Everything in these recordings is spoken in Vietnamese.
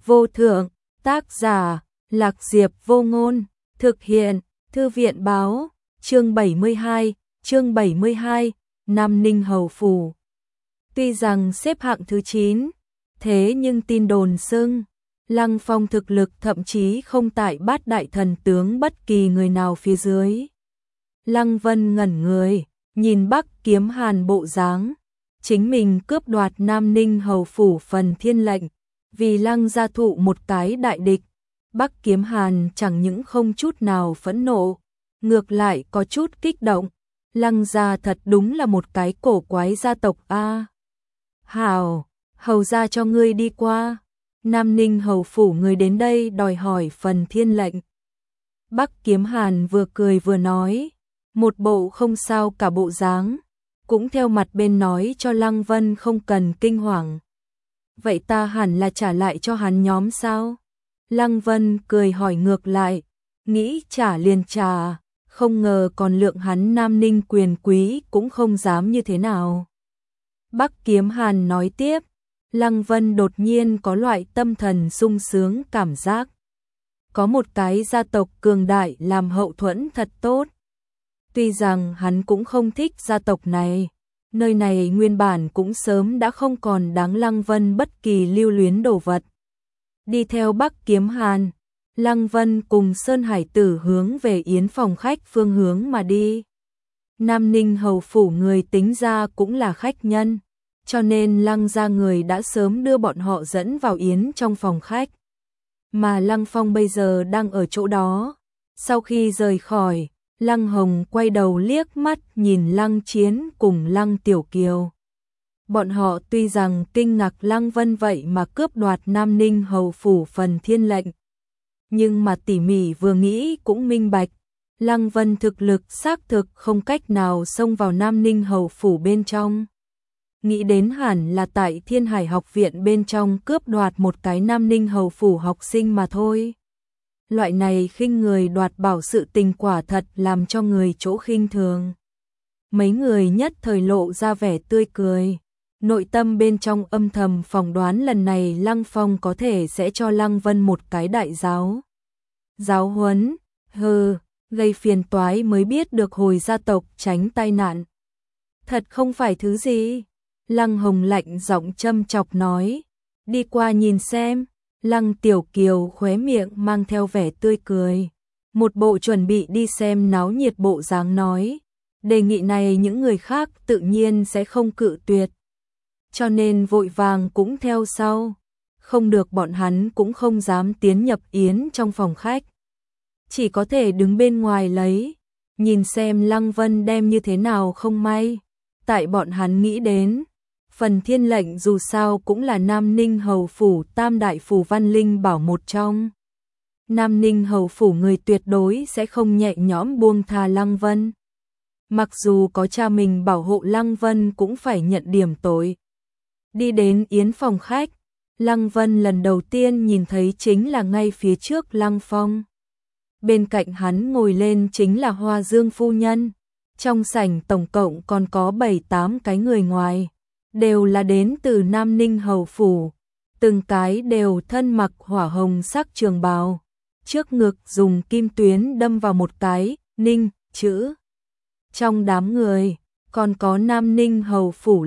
vô thượng, tác giả, Lạc Diệp Vô Ngôn, thực hiện, Thư viện báo, chương 72, Nam Ninh Hầu Phủ. Tuy rằng xếp hạng thứ 9, thế nhưng tin đồn xưng, Lăng Phong thực lực thậm chí không tại bát đại thần tướng bất kỳ người nào phía dưới. Lăng Vân ngẩn người, nhìn Bắc Kiếm Hàn bộ dáng, chính mình cướp đoạt Nam Ninh Hầu Phủ phần thiên lệnh, vì Lăng gia thụ một cái đại địch. Bắc Kiếm Hàn chẳng những không chút nào phẫn nộ, ngược lại có chút kích động. Lăng gia thật đúng là một cái cổ quái gia tộc a. Hảo, hầu gia cho ngươi đi qua. Nam Ninh Hầu Phủ người đến đây đòi hỏi phần thiên lệnh. Bắc Kiếm Hàn vừa cười vừa nói, một bộ không sao cả bộ dáng, cũng theo mặt bên nói cho Lăng Vân không cần kinh hoàng. Vậy ta hẳn là trả lại cho hắn nhóm sao? Lăng Vân cười hỏi ngược lại, nghĩ trả liền trả, không ngờ còn lượng hắn Nam Ninh quyền quý cũng không dám như thế nào. Bắc Kiếm Hàn nói tiếp, Lăng Vân đột nhiên có loại tâm thần sung sướng cảm giác. Có một cái gia tộc cường đại làm hậu thuẫn thật tốt. Tuy rằng hắn cũng không thích gia tộc này, nơi này nguyên bản cũng sớm đã không còn đáng Lăng Vân bất kỳ lưu luyến đồ vật. Đi theo Bắc Kiếm Hàn, Lăng Vân cùng Sơn Hải Tử hướng về yến phòng khách phương hướng mà đi. Nam Ninh Hầu Phủ người tính ra cũng là khách nhân, cho nên Lăng gia người đã sớm đưa bọn họ dẫn vào yến trong phòng khách. Mà Lăng Phong bây giờ đang ở chỗ đó. Sau khi rời khỏi, Lăng Hồng quay đầu liếc mắt nhìn Lăng Chiến cùng Lăng Tiểu Kiều. Bọn họ tuy rằng kinh ngạc Lăng Vân vậy mà cướp đoạt Nam Ninh Hầu Phủ phần thiên lệnh, nhưng mà tỉ mỉ vừa nghĩ cũng minh bạch, Lăng Vân thực lực xác thực không cách nào xông vào Nam Ninh Hầu Phủ bên trong. Nghĩ đến hẳn là tại Thiên Hải học viện bên trong cướp đoạt một cái Nam Ninh Hầu Phủ học sinh mà thôi. Loại này khinh người đoạt bảo sự tình quả thật làm cho người chỗ khinh thường. Mấy người nhất thời lộ ra vẻ tươi cười. Nội tâm bên trong âm thầm phỏng đoán lần này Lăng Phong có thể sẽ cho Lăng Vân một cái đại giáo. Giáo huấn, gây phiền toái mới biết được hồi gia tộc tránh tai nạn. Thật không phải thứ gì. Lăng Hồng lạnh giọng châm chọc nói, đi qua nhìn xem. Lăng Tiểu Kiều khóe miệng mang theo vẻ tươi cười, một bộ chuẩn bị đi xem náo nhiệt bộ dáng nói, đề nghị này những người khác tự nhiên sẽ không cự tuyệt, cho nên vội vàng cũng theo sau, không được bọn hắn cũng không dám tiến nhập yến trong phòng khách, chỉ có thể đứng bên ngoài lấy, nhìn xem Lăng Vân đem như thế nào không may. Tại bọn hắn nghĩ đến, phần thiên lệnh dù sao cũng là Nam Ninh Hầu Phủ tam đại phủ văn linh bảo một trong. Nam Ninh Hầu Phủ người tuyệt đối sẽ không nhẹ nhõm buông tha Lăng Vân. Mặc dù có cha mình bảo hộ Lăng Vân cũng phải nhận điểm tội. Đi đến yến phòng khách, Lăng Vân lần đầu tiên nhìn thấy chính là ngay phía trước Lăng Phong. Bên cạnh hắn ngồi lên chính là Hoa Dương phu nhân. Trong sảnh tổng cộng còn có 7-8 cái người ngoài, đều là đến từ Nam Ninh Hầu Phủ, từng cái đều thân mặc hỏa hồng sắc trường bào, trước ngực dùng kim tuyến đâm vào một cái Ninh chữ. Trong đám người còn có Nam Ninh Hầu Phủ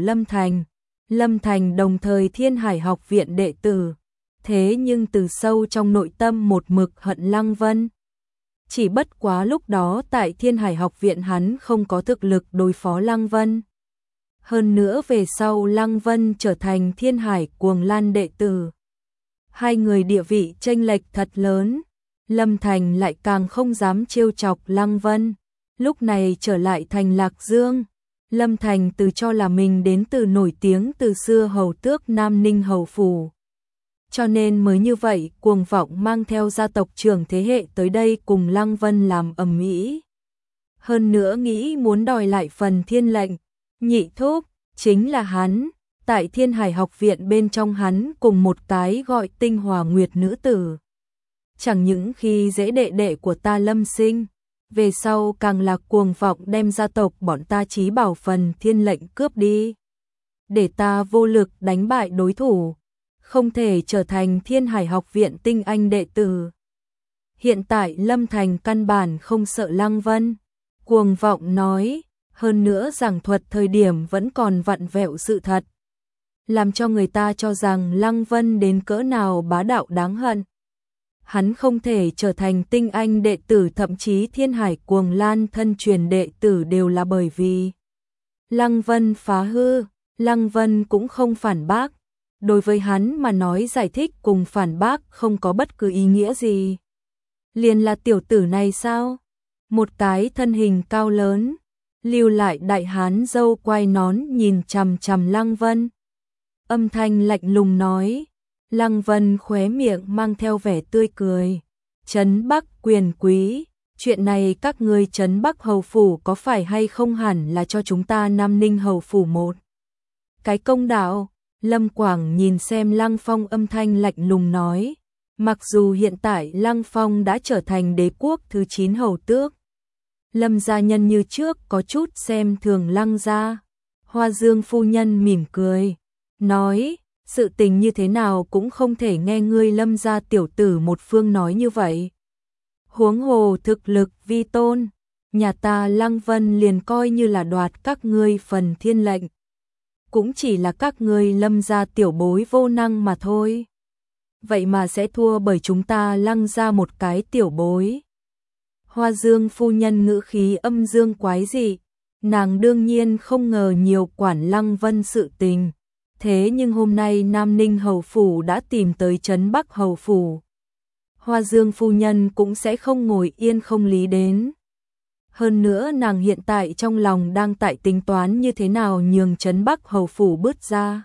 Lâm Thành đồng thời Thiên Hải học viện đệ tử, thế nhưng từ sâu trong nội tâm một mực hận Lăng Vân. Chỉ bất quá lúc đó tại Thiên Hải học viện hắn không có thực lực đối phó Lăng Vân. Hơn nữa về sau Lăng Vân trở thành Thiên Hải Cuồng Lan đệ tử. Hai người địa vị chênh lệch thật lớn, Lâm Thành lại càng không dám trêu chọc Lăng Vân. Lúc này trở lại thành Lạc Dương, Lâm Thành tự cho là mình đến từ nổi tiếng từ xưa hầu tước Nam Ninh Hầu Phủ. Cho nên mới như vậy cuồng vọng mang theo gia tộc trưởng thế hệ tới đây cùng Lăng Vân làm ầm ĩ. Hơn nữa nghĩ muốn đòi lại phần thiên lệnh. Nhị thúc, chính là hắn, tại Thiên Hải học viện bên trong hắn cùng một cái gọi Tinh Hòa Nguyệt nữ tử. Chẳng những khi dễ đệ đệ của ta Lâm Sinh, về sau càng là cuồng vọng đem gia tộc bọn ta chí bảo phần thiên lệnh cướp đi. Để ta vô lực đánh bại đối thủ, không thể trở thành Thiên Hải học viện tinh anh đệ tử. Hiện tại Lâm Thành căn bản không sợ Lăng Vân, cuồng vọng nói, hơn nữa giảng thuật thời điểm vẫn còn vặn vẹo sự thật, làm cho người ta cho rằng Lăng Vân đến cỡ nào bá đạo đáng hận. Hắn không thể trở thành tinh anh đệ tử, thậm chí Thiên Hải Cuồng Lan thân truyền đệ tử đều là bởi vì Lăng Vân phá hư. Lăng Vân cũng không phản bác, đối với hắn mà nói giải thích cùng phản bác không có bất cứ ý nghĩa gì. Liền là tiểu tử này sao? Một cái thân hình cao lớn, lưu lại đại hán râu quai nón nhìn chằm chằm Lăng Vân. Âm thanh lạnh lùng nói, Lăng Vân khóe miệng mang theo vẻ tươi cười. Trấn Bắc quyền quý, chuyện này các ngươi Trấn Bắc hầu phủ có phải hay không hẳn là cho chúng ta Nam Ninh hầu phủ một cái công đạo. Lâm Quảng nhìn xem Lăng Phong, âm thanh lạnh lùng nói, mặc dù hiện tại Lăng Phong đã trở thành đế quốc thứ 9 hầu tước, Lâm gia nhân như trước có chút xem thường Lăng gia. Hoa Dương phu nhân mỉm cười, nói, sự tình như thế nào cũng không thể nghe ngươi Lâm gia tiểu tử một phương nói như vậy. Huống hồ thực lực vi tôn, nhà ta Lăng Vân liền coi như là đoạt các ngươi phần thiên lệnh, cũng chỉ là các ngươi Lâm gia tiểu bối vô năng mà thôi. Vậy mà sẽ thua bởi chúng ta Lăng gia một cái tiểu bối. Hoa Dương phu nhân ngữ khí âm dương quái dị, nàng đương nhiên không ngờ nhiều quản Lăng Vân sự tình. Thế nhưng hôm nay Nam Ninh hầu phủ đã tìm tới Trấn Bắc hầu phủ, Hoa Dương phu nhân cũng sẽ không ngồi yên không lý đến. Hơn nữa nàng hiện tại trong lòng đang tại tính toán như thế nào nhường Trấn Bắc hầu phủ bứt ra,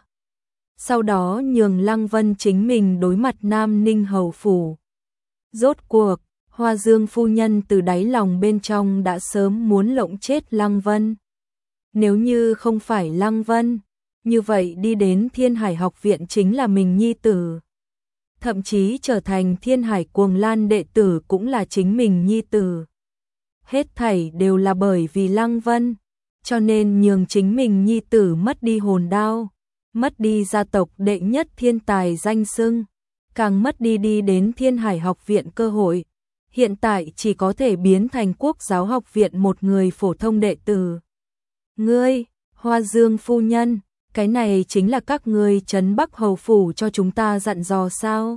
sau đó nhường Lăng Vân chính mình đối mặt Nam Ninh hầu phủ. Rốt cuộc, Hoa Dương phu nhân từ đáy lòng bên trong đã sớm muốn lộng chết Lăng Vân. Nếu như không phải Lăng Vân, như vậy đi đến Thiên Hải học viện chính là mình nhi tử. Thậm chí trở thành Thiên Hải Cuồng Lan đệ tử cũng là chính mình nhi tử. Hết thảy đều là bởi vì Lăng Vân, cho nên nhường chính mình nhi tử mất đi hồn đao, mất đi gia tộc đệ nhất thiên tài danh xưng, càng mất đi đi đến Thiên Hải học viện cơ hội. Hiện tại chỉ có thể biến thành Quốc giáo học viện một người phổ thông đệ tử. Ngươi, Hoa Dương phu nhân, cái này chính là các ngươi Trấn Bắc hầu phủ cho chúng ta dặn dò sao?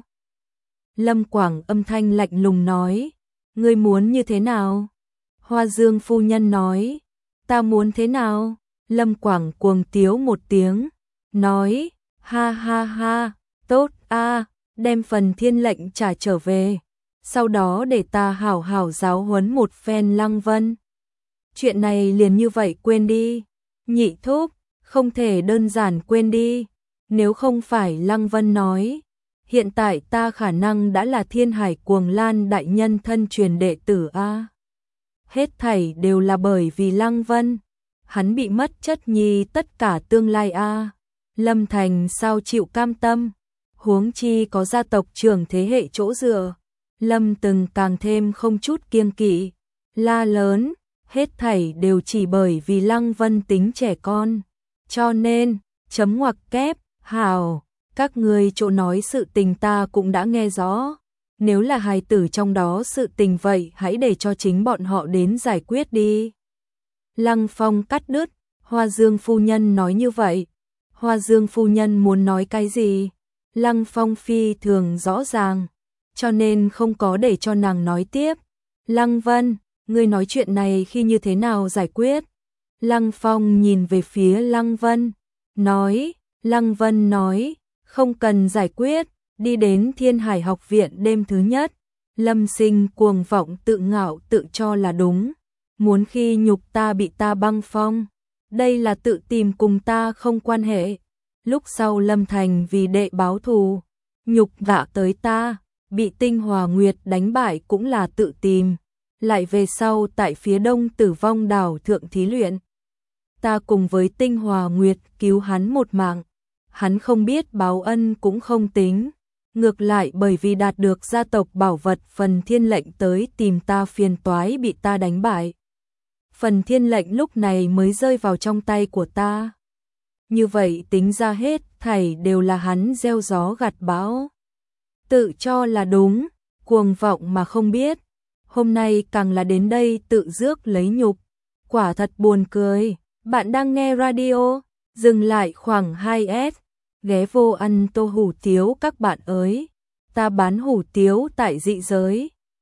Lâm Quảng âm thanh lạnh lùng nói, ngươi muốn như thế nào? Hoa Dương phu nhân nói, ta muốn thế nào? Lâm Quảng cuồng tiếu một tiếng, nói, ha ha ha, tốt a, đem phần thiên lệnh trả trở về, sau đó để ta hảo hảo giáo huấn một phen Lăng Vân. Chuyện này liền như vậy quên đi. Nhị thúc, không thể đơn giản quên đi, nếu không phải Lăng Vân nói, hiện tại ta khả năng đã là Thiên Hải Cuồng Lan đại nhân thân truyền đệ tử a. Hết thảy đều là bởi vì Lăng Vân, hắn bị mất chất nhi tất cả tương lai a. Lâm Thành sao chịu cam tâm, huống chi có gia tộc trưởng thế hệ chỗ dựa. Lâm Từng càng thêm không chút kiêng kỵ, la lớn, hết thảy đều chỉ bởi vì Lăng Vân tính trẻ con. Cho nên, chấm ngoặc kép, hào, các ngươi chỗ nói sự tình ta cũng đã nghe rõ. Nếu là hài tử trong đó sự tình vậy hãy để cho chính bọn họ đến giải quyết đi. Lăng Phong cắt đứt, Hoa Dương phu nhân nói như vậy. Hoa Dương phu nhân muốn nói cái gì? Lăng Phong phi thường rõ ràng, cho nên không có để cho nàng nói tiếp. Lăng Vân, ngươi nói chuyện này khi như thế nào giải quyết? Lăng Phong nhìn về phía Lăng Vân, nói, Lăng Vân nói, không cần giải quyết, đi đến Thiên Hải học viện đêm thứ nhất. Lâm Sinh cuồng vọng tự ngạo tự cho là đúng, muốn khi nhục ta bị ta băng phong, đây là tự tìm cùng ta không quan hệ. Lúc sau Lâm Thành vì đệ báo thù, nhục vạ tới ta, bị Tinh Hòa Nguyệt đánh bại cũng là tự tìm. Lại về sau tại phía đông Tử Vong đảo thượng thí luyện, ta cùng với Tinh Hòa Nguyệt cứu hắn một mạng, hắn không biết báo ân cũng không tính, ngược lại bởi vì đạt được gia tộc bảo vật phần thiên lệnh tới tìm ta phiền toái bị ta đánh bại. Phần thiên lệnh lúc này mới rơi vào trong tay của ta. Như vậy tính ra hết, thảy đều là hắn gieo gió gặt bão. Tự cho là đúng, cuồng vọng mà không biết. Hôm nay càng là đến đây tự rước lấy nhục. Quả thật buồn cười. Bạn đang nghe radio, dừng lại khoảng 2S. Ghé vô ăn tô hủ tiếu các bạn ơi. Ta bán hủ tiếu tại dị giới.